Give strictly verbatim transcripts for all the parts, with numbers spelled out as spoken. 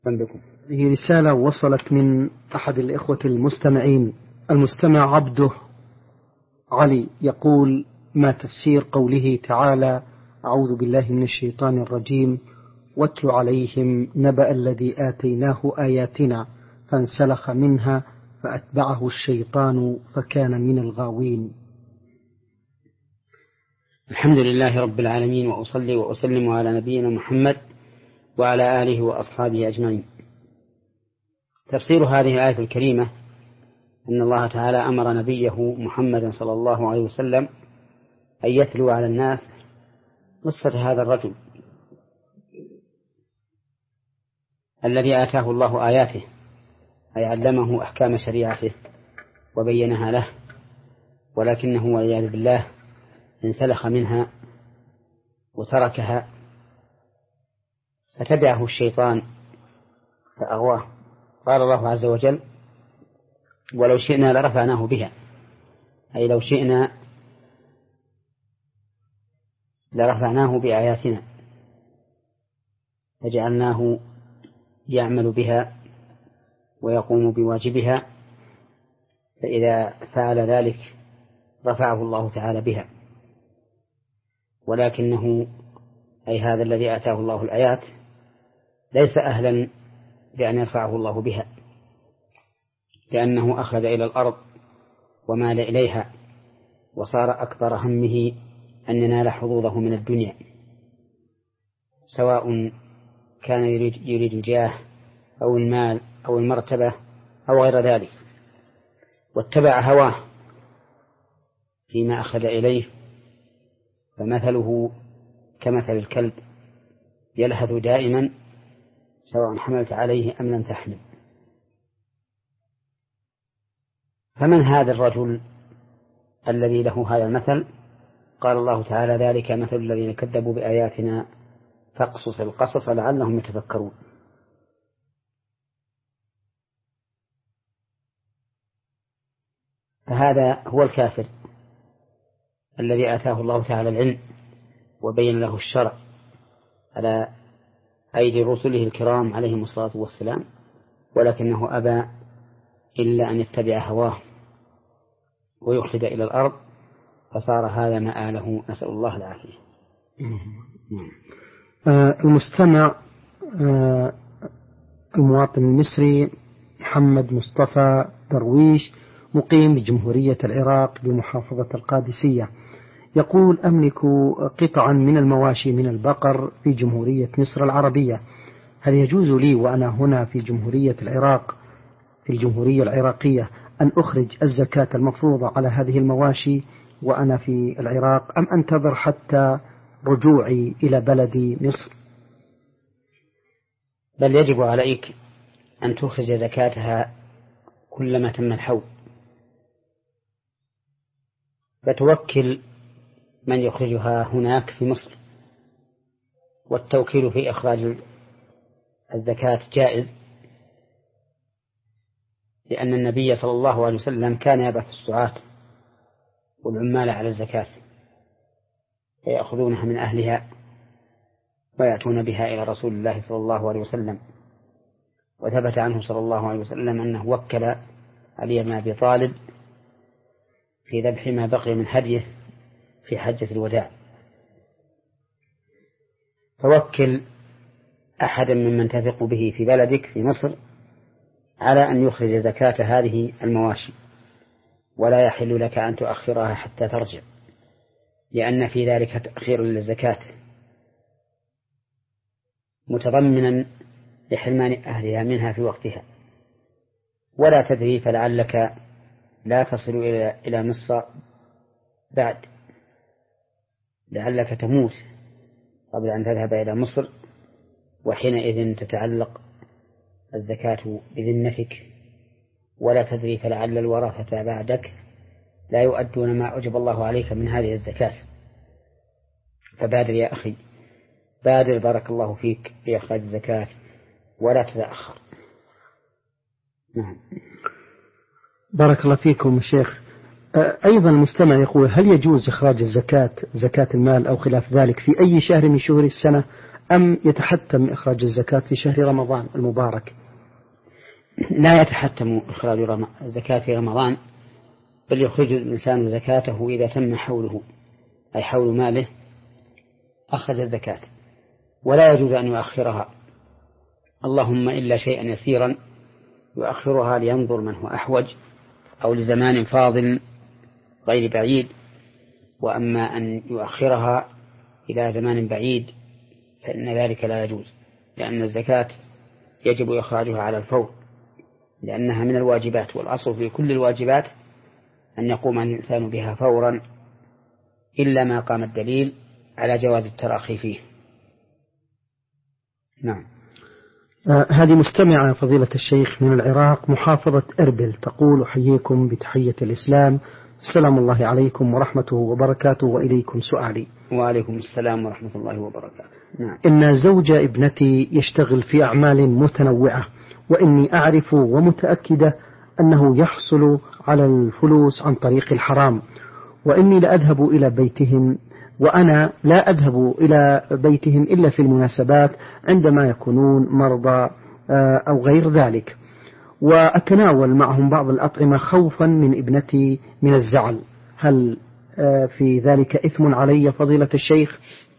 بكم. هي رسالة وصلت من أحد الإخوة المستمعين. المستمع عبده علي يقول: ما تفسير قوله تعالى: أعوذ بالله من الشيطان الرجيم، واتل عليهم نبأ الذي آتيناه آياتنا فانسلخ منها فأتبعه الشيطان فكان من الغاوين. الحمد لله رب العالمين، وأصلي وأسلم على نبينا محمد وعلى آله وأصحابه أجمعين. تفسير هذه الآية الكريمة أن الله تعالى أمر نبيه محمد صلى الله عليه وسلم أن يتلو على الناس قصة هذا الرجل الذي آتاه الله آياته، أي علمه أحكام شريعته وبينها له، ولكنه والعياذ بالله انسلخ منها وتركها فتبعه الشيطان فأغواه. قال الله عز وجل: ولو شئنا لرفعناه بها، أي لو شئنا لرفعناه بآياتنا فجعلناه يعمل بها ويقوم بواجبها، فإذا فعل ذلك رفعه الله تعالى بها. ولكنه أي هذا الذي آتاه الله الآيات ليس أهلا بأن يرفعه الله بها، لأنه أخذ إلى الأرض ومال إليها، وصار أكبر همه أن ينال حظوظه من الدنيا، سواء كان يريد الجاه أو المال أو المرتبة أو غير ذلك، واتبع هواه فيما أخذ إليه، فمثله كمثل الكلب يلهث دائما سواء حملت عليه أم لم تحمل. فمن هذا الرجل الذي له هذا المثل؟ قال الله تعالى: ذلك مثل الذين كذبوا بآياتنا فاقصص القصص لعلهم يتفكرون. فهذا هو الكافر الذي آتاه الله تعالى العلم وبين له الشرع على أيدي رسله الكرام عليهم الصلاة والسلام، ولكنه أبى إلا أن يتبع هواه ويخلد إلى الأرض، فصار هذا مآله، نسأل الله العافية. آه المستمع آه المواطن المصري محمد مصطفى درويش مقيم بجمهورية العراق بمحافظة القادسية يقول: أملك قطعا من المواشي من البقر في جمهورية مصر العربية، هل يجوز لي وأنا هنا في جمهورية العراق في الجمهورية العراقية أن أخرج الزكاة المفروضة على هذه المواشي وأنا في العراق، أم أنتظر حتى رجوعي إلى بلدي مصر؟ بل يجب عليك أن تخرج زكاتها كلما تم الحول، فتوكل من يخرجها هناك في مصر، والتوكيل في إخراج الزكاة جائز، لأن النبي صلى الله عليه وسلم كان يبعث السعاة والعمال على الزكاة فيأخذونها من أهلها ويأتون بها إلى رسول الله صلى الله عليه وسلم. وثبت عنه صلى الله عليه وسلم أنه وكل علي بن أبي طالب في ذبح ما بقي من هديه في حجة الوداع، فوكل أحدا ممن تثق به في بلدك في مصر على أن يخرج زكاة هذه المواشي، ولا يحل لك أن تؤخرها حتى ترجع، لأن في ذلك تأخير للزكاة متضمنا لحرمان أهلها منها في وقتها، ولا تدري فلعلك لا تصل إلى إلى مصر بعد، لعلك تموت قبل أن تذهب إلى مصر، وحينئذ تتعلق الزكاة بذمتك، ولا تدري فلعل الورثة بعدك لا يؤدون ما أوجب الله عليك من هذه الزكاة. فبادر يا أخي، بادر بارك الله فيك بإخراج الزكاة ولا تتأخر. نعم. بارك الله فيكم شيخ. أيضا المستمع يقول: هل يجوز إخراج الزكاة زكاة المال أو خلاف ذلك في أي شهر من شهور السنة، أم يتحتم إخراج الزكاة في شهر رمضان المبارك؟ لا يتحتم إخراج الزكاة في رمضان، بل يخرج الإنسان زكاته إذا تم حوله، أي حول ماله أخرج الزكاة، ولا يجوز أن يؤخرها، اللهم إلا شيئا يسيرا يؤخرها لينظر من هو أحوج أو لزمان فاضل غير بعيد. وأما أن يؤخرها إلى زمان بعيد فإن ذلك لا يجوز، لأن الزكاة يجب إخراجها على الفور، لأنها من الواجبات، والأصل في كل الواجبات أن يقوم الإنسان بها فورا، إلا ما قام الدليل على جواز التراخي فيه. نعم. آه هذه مستمعة فضيلة الشيخ من العراق محافظة إربل تقول: أحييكم بتحية الإسلام، السلام الله عليكم ورحمته وبركاته، وإليكم سؤالي. وعليكم السلام ورحمة الله وبركاته. نعم. إن زوج ابنتي يشتغل في أعمال متنوعة، وإني أعرف ومتأكدة أنه يحصل على الفلوس عن طريق الحرام، وإني لا أذهب إلى بيتهم وأنا لا أذهب إلى بيتهم إلا في المناسبات عندما يكونون مرضى أو غير ذلك، وأتناول معهم بعض الأطعمة خوفا من ابنتي من الزعل، هل في ذلك إثم علي فضيلة الشيخ؟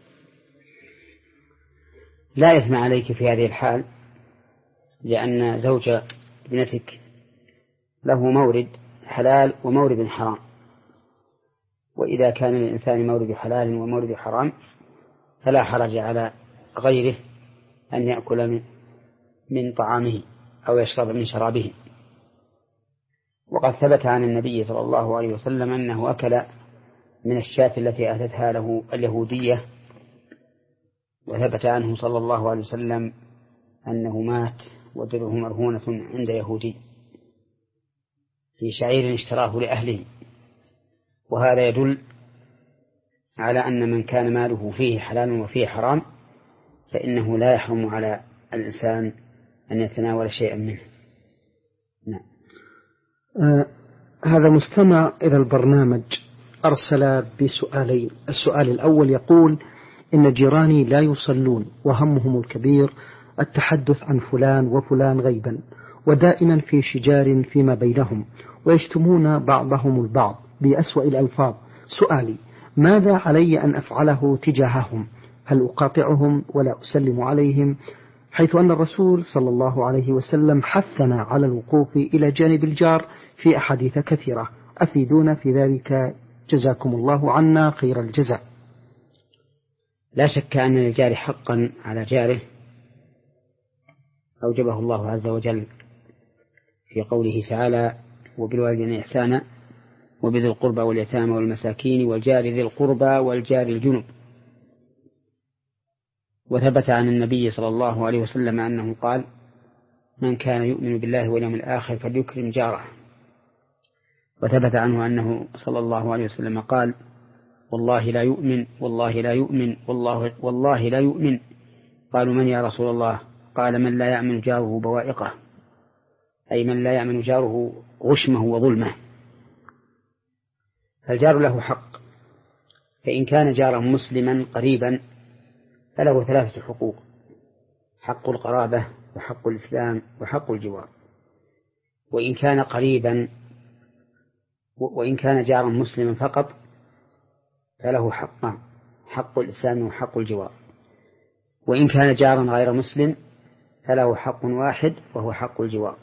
لا إثم عليك في هذه الحال، لأن زوج ابنتك له مورد حلال ومورد حرام، وإذا كان للإنسان مورد حلال ومورد حرام فلا حرج على غيره أن يأكل من, من طعامه أو يشرب من شرابه. وقد ثبت عن النبي صلى الله عليه وسلم أنه أكل من الشاة التي أتتها له اليهودية، وثبت عنه صلى الله عليه وسلم أنه مات ودره مرهونة عند يهودي في شعير اشتراه لأهله. وهذا يدل على أن من كان ماله فيه حلال وفيه حرام فإنه لا يحرم على الإنسان أن يتناول شيئا منه. نعم. آه هذا مستمع إلى البرنامج أرسل بسؤالين. السؤال الأول يقول: إن جيراني لا يصلون وهمهم الكبير التحدث عن فلان وفلان غيبا، ودائما في شجار فيما بينهم، ويشتمون بعضهم البعض بأسوأ الألفاظ. سؤالي: ماذا علي أن أفعله تجاههم؟ هل أقاطعهم ولا أسلم عليهم، حيث أن الرسول صلى الله عليه وسلم حثنا على الوقوف إلى جانب الجار في أحاديث كثيرة؟ أفيدونا في ذلك جزاكم الله عنا خير الجزاء. لا شك أن للجار حقا على جاره أوجبه الله عز وجل في قوله تعالى: وبالوالدين إحسانا وبذي القربى واليتامى والمساكين والجار ذي القربى والجار الجنب. وثبت عن النبي صلى الله عليه وسلم أنه قال: من كان يؤمن بالله واليوم الآخر فليكرم جاره. وثبت عنه أنه صلى الله عليه وسلم قال: والله لا يؤمن والله لا يؤمن والله, والله لا يؤمن. قالوا: من يا رسول الله؟ قال: من لا يأمن جاره بوائقه، أي من لا يأمن جاره غشمه وظلمه. فالجار له حق، فإن كان جارا مسلما قريبا فله ثلاثة حقوق: حق القرابة وحق الإسلام وحق الجوار. وإن كان قريبا وإن كان جارا مسلما فقط فله حقان: حق الإسلام وحق الجوار. وإن كان جارا غير مسلم فله حق واحد وهو حق الجوار.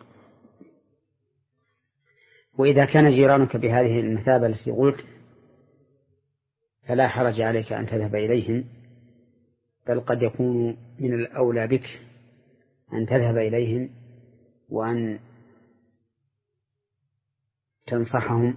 وإذا كان جيرانك بهذه المثابة التي قلت فلا حرج عليك أن تذهب إليهم، بل قد يكون من الأولى بك أن تذهب إليهم وأن تنصحهم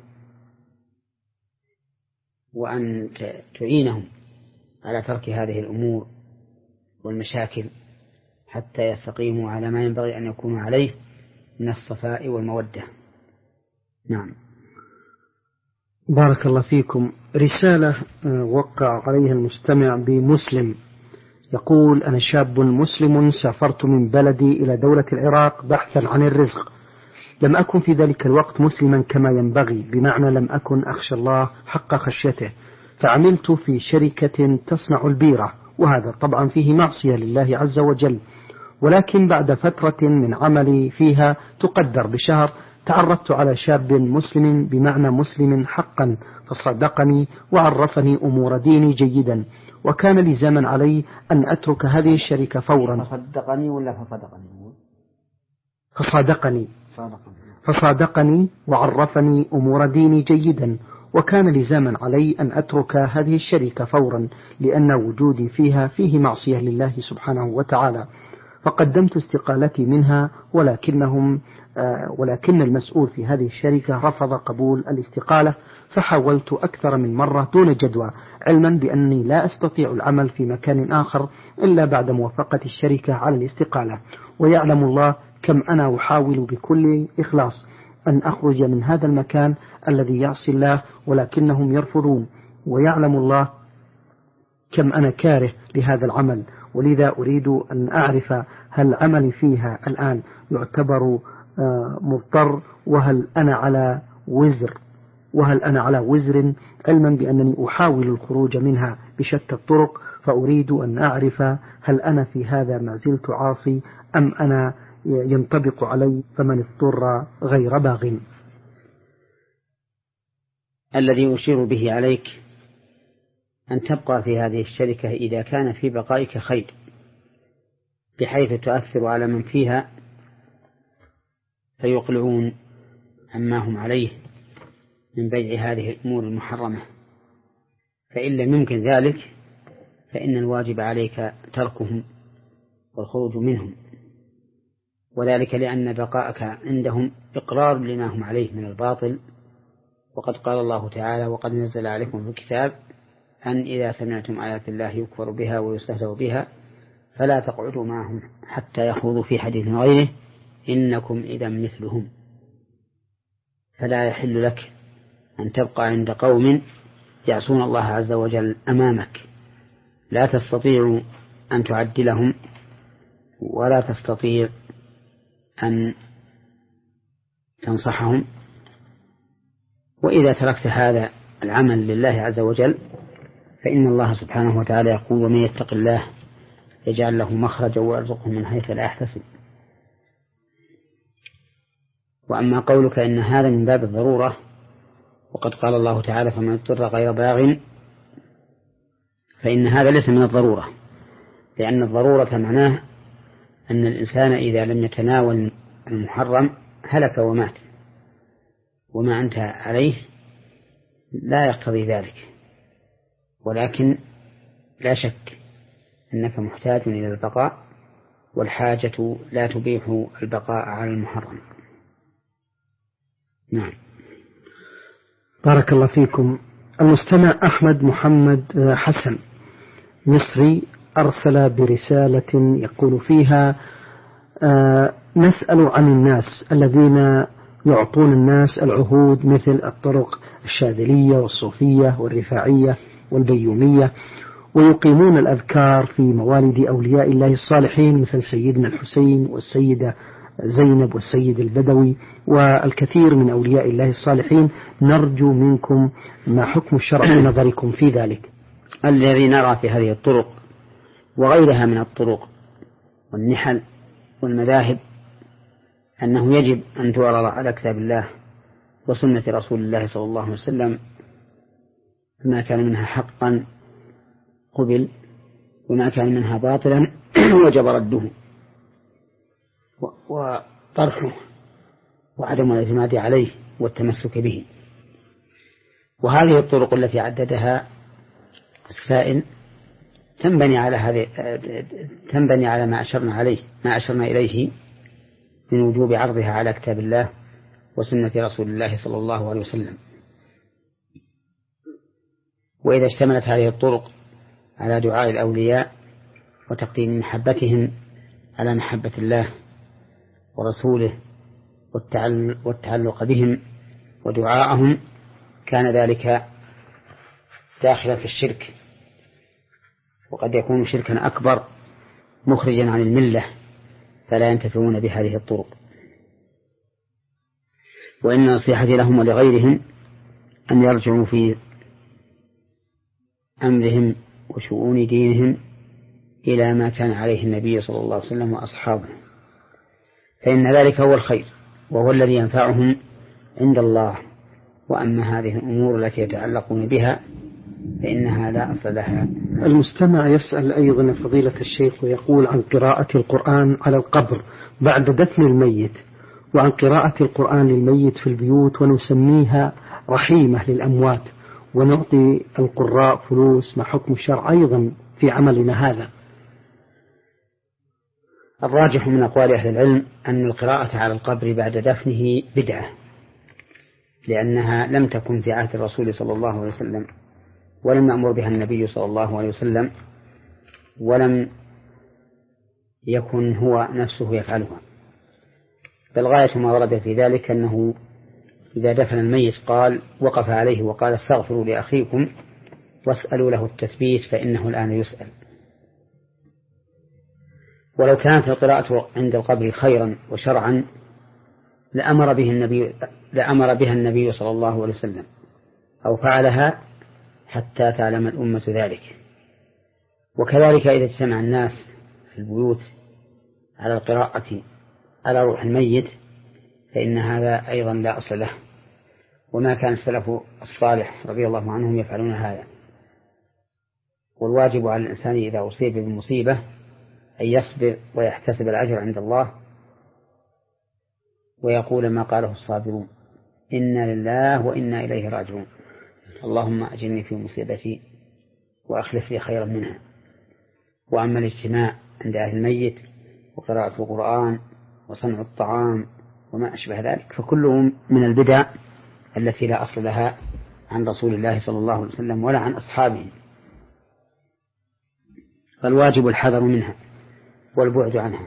وأن تعينهم على ترك هذه الأمور والمشاكل حتى يستقيموا على ما ينبغي أن يكونوا عليه من الصفاء والمودة. نعم. بارك الله فيكم. رسالة وقع عليها المستمع بمسلم يقول: أنا شاب مسلم سافرت من بلدي إلى دولة العراق بحثا عن الرزق، لم أكن في ذلك الوقت مسلما كما ينبغي، بمعنى لم أكن أخشى الله حق خشيته، فعملت في شركة تصنع البيرة وهذا طبعا فيه معصية لله عز وجل. ولكن بعد فترة من عملي فيها تقدر بشهر تعرفت على شاب مسلم بمعنى مسلم حقا، فصدقني وعرفني أمور ديني جيدا، وكان لزاما علي أن أترك هذه الشركة فورا. فصدقني ولا فصدقني؟ فصادقني صادقني. فصادقني وعرفني أمور ديني جيدا، وكان لزاما علي أن أترك هذه الشركة فورا، لأن وجودي فيها فيه معصية لله سبحانه وتعالى. فقدمت استقالتي منها، ولكنهم ولكن المسؤول في هذه الشركة رفض قبول الاستقالة، فحاولت أكثر من مرة دون جدوى، علما بأني لا أستطيع العمل في مكان آخر إلا بعد موافقة الشركة على الاستقالة. ويعلم الله كم أنا أحاول بكل إخلاص أن أخرج من هذا المكان الذي يعصي الله، ولكنهم يرفضون. ويعلم الله كم أنا كاره لهذا العمل، ولذا أريد أن أعرف هل عملي فيها الآن يعتبر مضطر، وهل أنا على وزر وهل أنا على وزر علما بأنني أحاول الخروج منها بشتى الطرق. فأريد أن أعرف هل أنا في هذا ما زلت عاصي أم أنا ينطبق علي فمن اضطر غير باغ. الذي أشير به عليك أن تبقى في هذه الشركة إذا كان في بقائك خير، بحيث تؤثر على من فيها فيقلعون عما هم عليه من بيع هذه الأمور المحرمة. فإن لم يمكن ذلك فإن الواجب عليك تركهم والخروج منهم، وذلك لأن بقاءك عندهم إقرار لما هم عليه من الباطل. وقد قال الله تعالى: وقد نزل عليكم في الكتاب أن إذا سمعتم آيات الله يكفر بها ويستهزأ بها فلا تقعدوا معهم حتى يخوضوا في حديث غيره إنكم إذا مثلهم. فلا يحل لك أن تبقى عند قوم يعصون الله عز وجل أمامك، لا تستطيع أن تعدلهم ولا تستطيع أن تنصحهم. وإذا تركت هذا العمل لله عز وجل فإن الله سبحانه وتعالى يقول: ومن يتق الله يجعل له مخرجا ويرزقه من حيث لا يحتسب. وأما قولك إن هذا من باب الضرورة، وقد قال الله تعالى: فمن اضطر غير باغ، فإن هذا ليس من الضرورة، لأن الضرورة معناه أن الإنسان إذا لم يتناول المحرم هلك ومات، وما أنت عليه لا يقتضي ذلك. ولكن لا شك أنك محتاج إلى البقاء، والحاجة لا تبيح البقاء على المحرم. نعم. بارك الله فيكم. المستمع أحمد محمد حسن مصري أرسل برسالة يقول فيها: آه نسأل عن الناس الذين يعطون الناس العهود مثل الطرق الشاذلية والصوفية والرفاعية والبيومية، ويقيمون الأذكار في موالد أولياء الله الصالحين مثل سيدنا الحسين والسيدة زينب والسيد البدوي والكثير من أولياء الله الصالحين. نرجو منكم ما حكم الشرع في نظركم في ذلك؟ الذي نرى في هذه الطرق وغيرها من الطرق والنحل والمذاهب أنه يجب أن تعرض على كتاب الله وسنة رسول الله صلى الله عليه وسلم، ما كان منها حقا قبل، وما كان منها باطلا وجب رده وطرحه وعدم الاعتماد عليه والتمسك به. وهذه الطرق التي عددها السائل تنبني على هذه تنبني على ما أشرنا عليه ما أشرنا إليه من وجوب عرضها على كتاب الله وسنة رسول الله صلى الله عليه وسلم. وإذا اشتملت هذه الطرق على دعاء الأولياء وتقديم محبتهم على محبة الله ورسوله والتعلق بهم ودعاءهم كان ذلك داخلا في الشرك، وقد يكون شركا أكبر مخرجا عن الملة، فلا ينتفعون بهذه الطرق. وإن نصيحتي لهم ولغيرهم أن يرجعوا في أمرهم وشؤون دينهم إلى ما كان عليه النبي صلى الله عليه وسلم وأصحابه، فإن ذلك هو الخير وهو الذي ينفعهم عند الله. وأما هذه الأمور التي يتعلقون بها فإنها لا أصل لها. المستمع يسأل أيضا فضيلة الشيخ ويقول عن قراءة القرآن على القبر بعد دفن الميت، وعن قراءة القرآن للميت في البيوت، ونسميها رحيمة للأموات، ونعطي القراء فلوس، ما حكم الشرع أيضا في عملنا هذا؟ الراجح من أقوال أهل العلم أن القراءة على القبر بعد دفنه بدعة، لأنها لم تكن في عهد الرسول صلى الله عليه وسلم، ولم يأمر بها النبي صلى الله عليه وسلم، ولم يكن هو نفسه يفعلها. بل غاية ما ورد في ذلك أنه إذا دفن الميت قال وقف عليه وقال استغفروا لأخيكم واسألوا له التثبيت فإنه الآن يسأل. ولو كانت القراءة عند القبر خيرا وشرعا لأمر به النبي لأمر بها النبي صلى الله عليه وسلم أو فعلها حتى تعلم الأمة ذلك. وكذلك إذا اجتمع الناس في البيوت على القراءة على روح الميت فإن هذا أيضا لا أصل له، وما كان السلف الصالح رضي الله عنهم يفعلون هذا. والواجب على الإنسان إذا أصيب بالمصيبة أن يصبر ويحتسب الأجر عند الله، ويقول ما قاله الصابرون إنا لله وإنا إليه راجعون، اللهم أجرني في مصيبتي وأخلف لي خيرا منها. وأما الاجتماع عند أهل الميت وقراءة القرآن وصنع الطعام وما أشبه ذلك فكله من البدع التي لا أصل لها عن رسول الله صلى الله عليه وسلم ولا عن أصحابه، فالواجب الحذر منها والبعد عنها.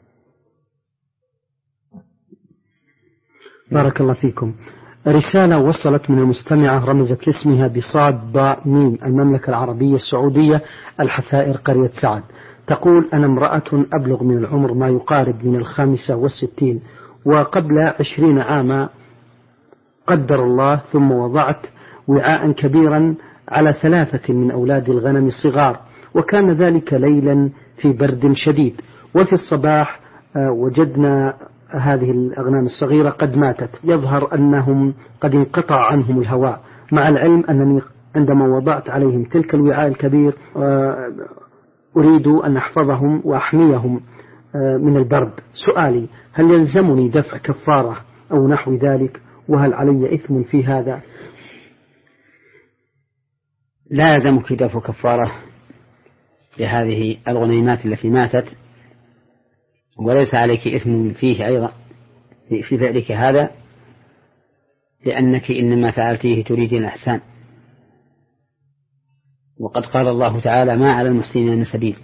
بارك الله فيكم. رسالة وصلت من المستمعة رمزت لاسمها بصاد باء ميم، المملكة العربية السعودية، الحفائر، قرية سعد. تقول أنا امرأة أبلغ من العمر ما يقارب من الخامسة والستين، وقبل عشرين عاما قدر الله ثم وضعت وعاء كبيرا على ثلاثة من أولاد الغنم الصغار، وكان ذلك ليلا في برد شديد، وفي الصباح وجدنا هذه الأغنام الصغيرة قد ماتت، يظهر أنهم قد انقطع عنهم الهواء، مع العلم أنني عندما وضعت عليهم تلك الوعاء الكبير أريد أن أحفظهم وأحميهم من البرد. سؤالي هل يلزمني دفع كفارة أو نحو ذلك، وهل علي إثم في هذا؟ لا يلزمك دفع كفارة لهذه الغنيمات التي ماتت، وليس عليك إثم فيه أيضا في فعلك هذا، لأنك إنما فعلتيه تريدين الإحسان، وقد قال الله تعالى ما على المحسنين من سبيل.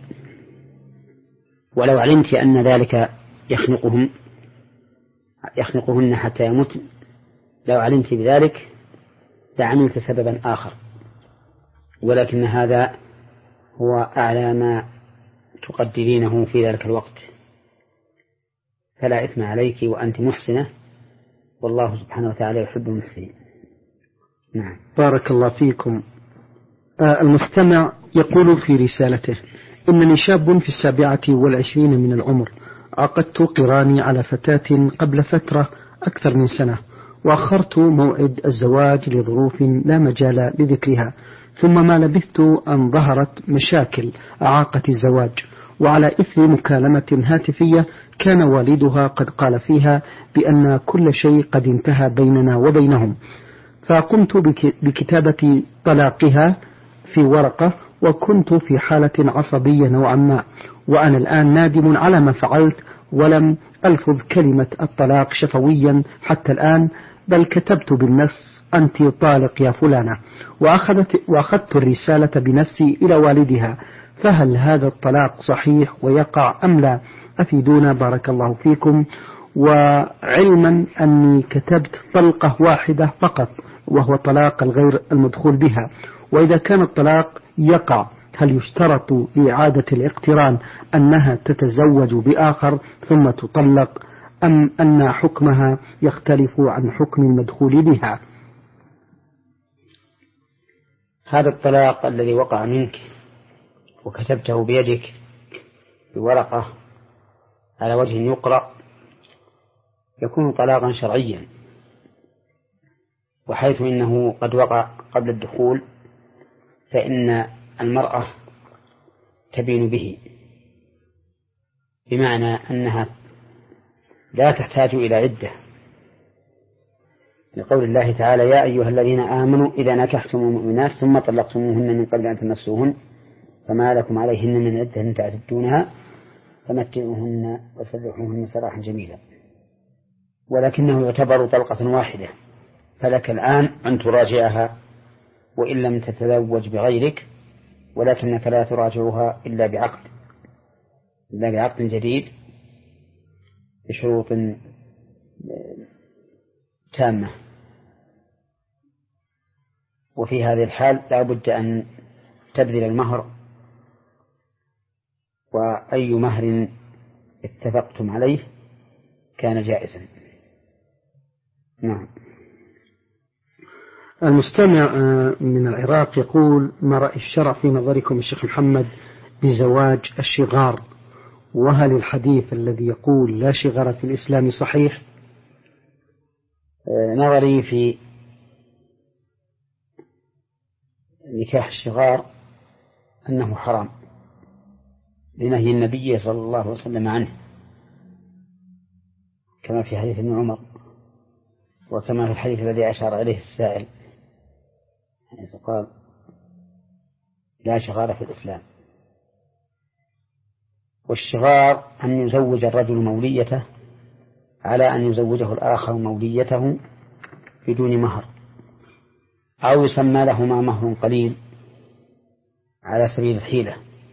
ولو علمت أن ذلك يخنقهم يخنقهن حتى يموت، لو علمت بذلك لعملت سببا آخر، ولكن هذا هو أعلى ما تقدرينه في ذلك الوقت، فلا إثم عليك وأنت محسنة، والله سبحانه وتعالى يحب المحسنين. نعم. بارك الله فيكم. آه المستمع يقول في رسالته إنني شاب في السابعة والعشرين من العمر، عقدت قراني على فتاة قبل فترة أكثر من سنة، وأخرت موعد الزواج لظروف لا مجال لذكرها، ثم ما لبثت أن ظهرت مشاكل أعاقت الزواج، وعلى إثر مكالمة هاتفية كان والدها قد قال فيها بأن كل شيء قد انتهى بيننا وبينهم، فقمت بكتابة طلاقها في ورقة، وكنت في حالة عصبية نوعا ما، وأنا الآن نادم على ما فعلت، ولم ألفظ كلمة الطلاق شفويا حتى الآن، بل كتبت بالنص أنت طالق يا فلانة، وأخذت, وأخذت الرسالة بنفسي إلى والدها، فهل هذا الطلاق صحيح ويقع أم لا؟ أفيدونا بارك الله فيكم. وعلما أني كتبت طلقة واحدة فقط، وهو طلاق الغير المدخول بها، وإذا كان الطلاق يقع هل يشترط لإعادة الاقتران أنها تتزوج بآخر ثم تطلق، أم أن حكمها يختلف عن حكم المدخول بها؟ هذا الطلاق الذي وقع منك وكتبته بيدك بورقة على وجه يقرأ يكون طلاقا شرعيا، وحيث إنه قد وقع قبل الدخول فإن المرأة تبين به، بمعنى أنها لا تحتاج إلى عدة، لقول الله تعالى: يا أيها الذين آمنوا إذا نكحتم المؤمنات ثم طلقتموهن من قبل أن تمسوهن فما لكم عليهن من عدة تعتدونها فمتعوهن وسرحوهن سراحا جميلا. ولكنه يعتبر طلقة واحدة، فلك الآن أن تراجعها وإن لم تتزوج بغيرك، ولكنك لا تراجعها إلا بعقد إلا بعقد جديد بشروط تامة. وفي هذه الحال لا بد أن تبذل المهر، وأي مهر اتفقتم عليه كان جائزا. نعم. المستمع من العراق يقول: ما رأي الشرع في نظركم الشيخ محمد بزواج الشغار؟ وهل الحديث الذي يقول لا شغار في الإسلام صحيح؟ نظري في نكاح الشغار أنه حرام لنهي النبي صلى الله عليه وسلم عنه، كما في حديث ابن عمر وكما في الحديث الذي أشار إليه السائل حيث قال: لا شغار في الإسلام. والشغار أن يزوج الرجل موليته على أن يزوجه الآخر موليته بدون مهر، أو يسمى لهما مهر قليل على سبيل الحيلة.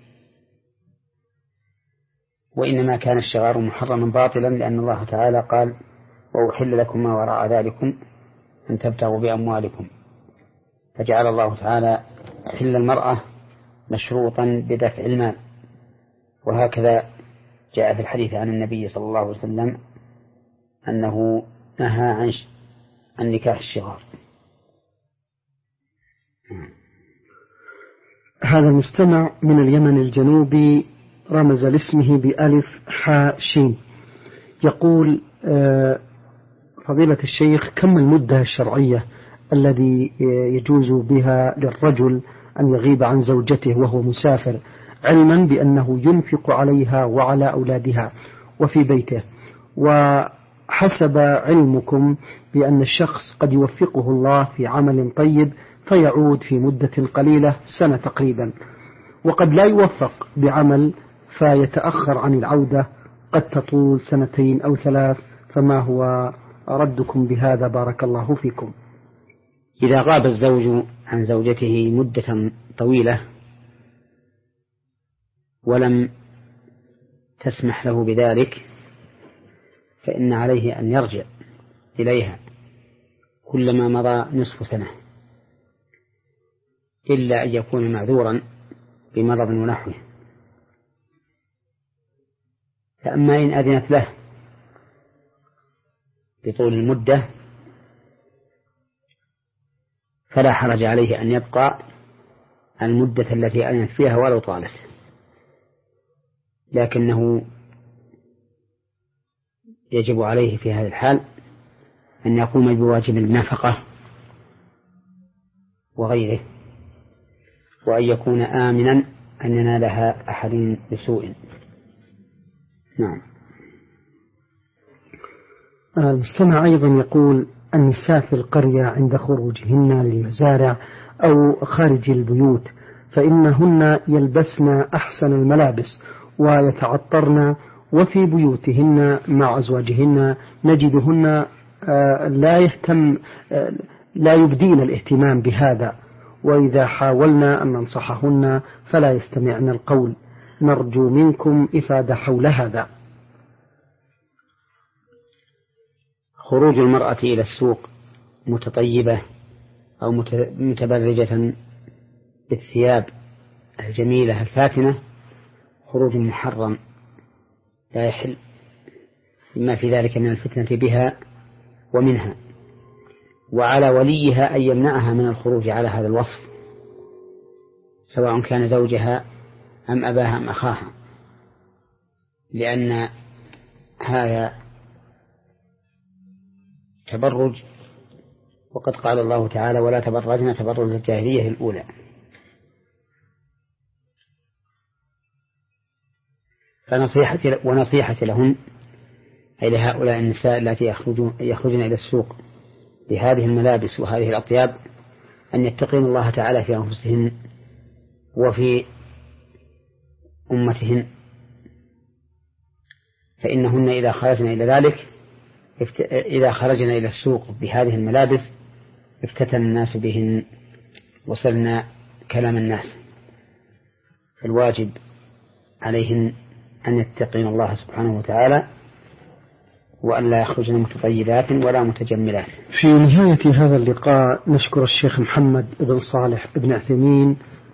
وإنما كان الشغار محرما باطلا، لأن الله تعالى قال: وأحل لكم ما وراء ذلكم أن تبتغوا بأموالكم، فجعل الله تعالى حل المرأة مشروطا بدفع المال. وهكذا جاء في الحديث عن النبي صلى الله عليه وسلم أنه نهى عن عن نكاح الشغار. هذا المستمع من اليمن الجنوبي رمز لاسمه بألف حاء شين، يقول: فضيلة الشيخ، كم المدة الشرعية الذي يجوز بها للرجل أن يغيب عن زوجته وهو مسافر، علما بأنه ينفق عليها وعلى أولادها وفي بيته، وحسب علمكم بأن الشخص قد يوفقه الله في عمل طيب فيعود في مدة قليلة، سنة تقريبا، وقد لا يوفق بعمل فيتأخر عن العودة، قد تطول سنتين أو ثلاث، فما هو ردكم بهذا بارك الله فيكم؟ إذا غاب الزوج عن زوجته مدة طويلة ولم تسمح له بذلك فإن عليه أن يرجع إليها كلما مضى نصف سنة، إلا أن يكون معذورا بمرض ونحوه. فأما إن أذنت له بطول المدة فلا حرج عليه أن يبقى المدة التي أذنت فيها ولو طالت، لكنه يجب عليه في هذه الحال أن يقوم بواجب النفقة وغيره، وأن يكون آمنا أن ينالها أحد بسوء. نعم. المستمع أيضا يقول: النساء في القرية عند خروجهن للمزارع أو خارج البيوت فإنهن يلبسن أحسن الملابس ويتعطرن، وفي بيوتهن مع أزواجهن نجدهن لا يهتم لا يبدين الاهتمام بهذا، وإذا حاولنا أن ننصحهن فلا يستمعن القول. نرجو منكم إفادة حول هذا. خروج المرأة إلى السوق متطيبة أو متبرجة بالثياب الجميلة الفاتنة خروج محرم لا يحل، مما في ذلك من الفتنة بها ومنها، وعلى وليها أن يمنعها من الخروج على هذا الوصف، سواء كان زوجها أم أباها أم أخاها. لأن هذا تبرج، وقد قال الله تعالى ولا تبرجنا تبرج الجاهلية الأولى. فنصيحتي ونصيحتي لهن أي لهؤلاء النساء التي يخرجن إلى السوق بهذه الملابس وهذه الأطياب أن يتقين الله تعالى في أنفسهن وفي أمتهن، فإنهن إذا خرجن إلى ذلك إذا خرجن إلى السوق بهذه الملابس افتتن الناس بهن وصلنا كلام الناس. فالواجب عليهن أن يتقين الله سبحانه وتعالى وأن لا يخرجن متطيبات ولا متجملات. في نهاية هذا اللقاء نشكر الشيخ محمد بن صالح بن عثيمين